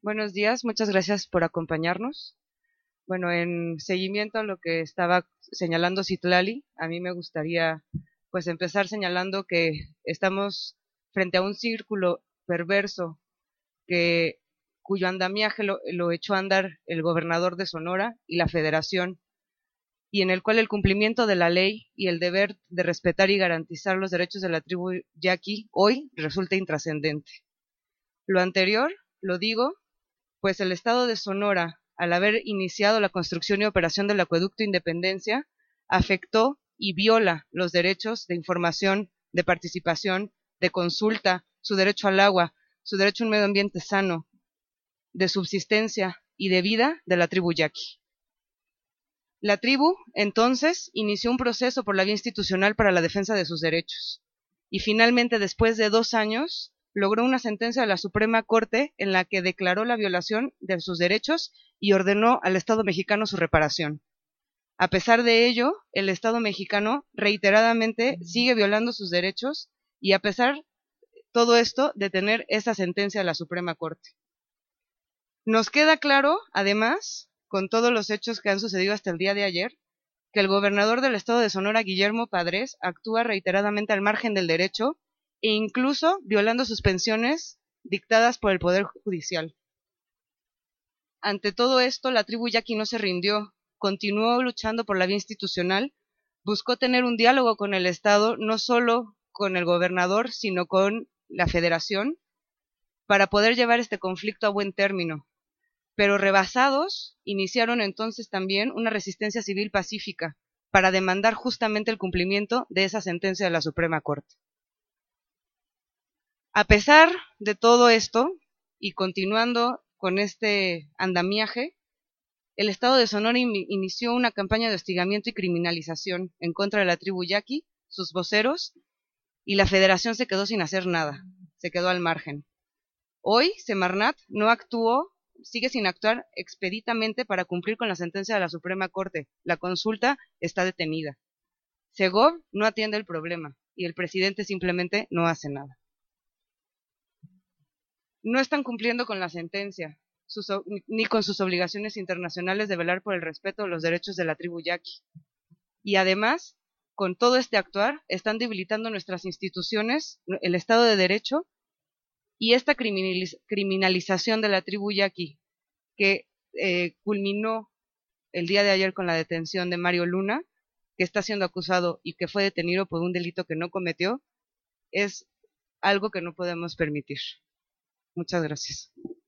Buenos días, muchas gracias por acompañarnos. Bueno, en seguimiento a lo que estaba señalando Citlali, a mí me gustaría pues empezar señalando que estamos frente a un círculo perverso que cuyo andamiaje lo echó a andar el gobernador de Sonora y la Federación, y en el cual el cumplimiento de la ley y el deber de respetar y garantizar los derechos de la tribu yaqui hoy resulta intrascendente. Lo anterior, lo digo, pues el estado de Sonora, al haber iniciado la construcción y operación del acueducto Independencia, afectó y viola los derechos de información, de participación, de consulta, su derecho al agua, su derecho a un medio ambiente sano, de subsistencia y de vida de la tribu yaqui. La tribu, entonces, inició un proceso por la vía institucional para la defensa de sus derechos y finalmente, después de 2 años, logró una sentencia de la Suprema Corte en la que declaró la violación de sus derechos y ordenó al Estado mexicano su reparación. A pesar de ello, el Estado mexicano reiteradamente sigue violando sus derechos y a pesar todo esto de tener esa sentencia de la Suprema Corte. Nos queda claro, además, con todos los hechos que han sucedido hasta el día de ayer, que el gobernador del estado de Sonora, Guillermo Padres, actúa reiteradamente al margen del derecho e incluso violando suspensiones dictadas por el Poder Judicial. Ante todo esto, la tribu yaqui no se rindió, continuó luchando por la vía institucional, buscó tener un diálogo con el Estado, no solo con el gobernador, sino con la Federación, para poder llevar este conflicto a buen término. Pero rebasados, iniciaron entonces también una resistencia civil pacífica para demandar justamente el cumplimiento de esa sentencia de la Suprema Corte. A pesar de todo esto, y continuando con este andamiaje, el Estado de Sonora inició una campaña de hostigamiento y criminalización en contra de la tribu yaqui, sus voceros, y la Federación se quedó sin hacer nada, se quedó al margen. Hoy, Semarnat no actuó, sigue sin actuar expeditamente para cumplir con la sentencia de la Suprema Corte. La consulta está detenida. Segov no atiende el problema y el presidente simplemente no hace nada. No están cumpliendo con la sentencia, ni con sus obligaciones internacionales de velar por el respeto de los derechos de la tribu yaqui. Y además, con todo este actuar, están debilitando nuestras instituciones, el Estado de Derecho, y esta criminalización de la tribu yaqui, que culminó el día de ayer con la detención de Mario Luna, que está siendo acusado y que fue detenido por un delito que no cometió, es algo que no podemos permitir. Muchas gracias.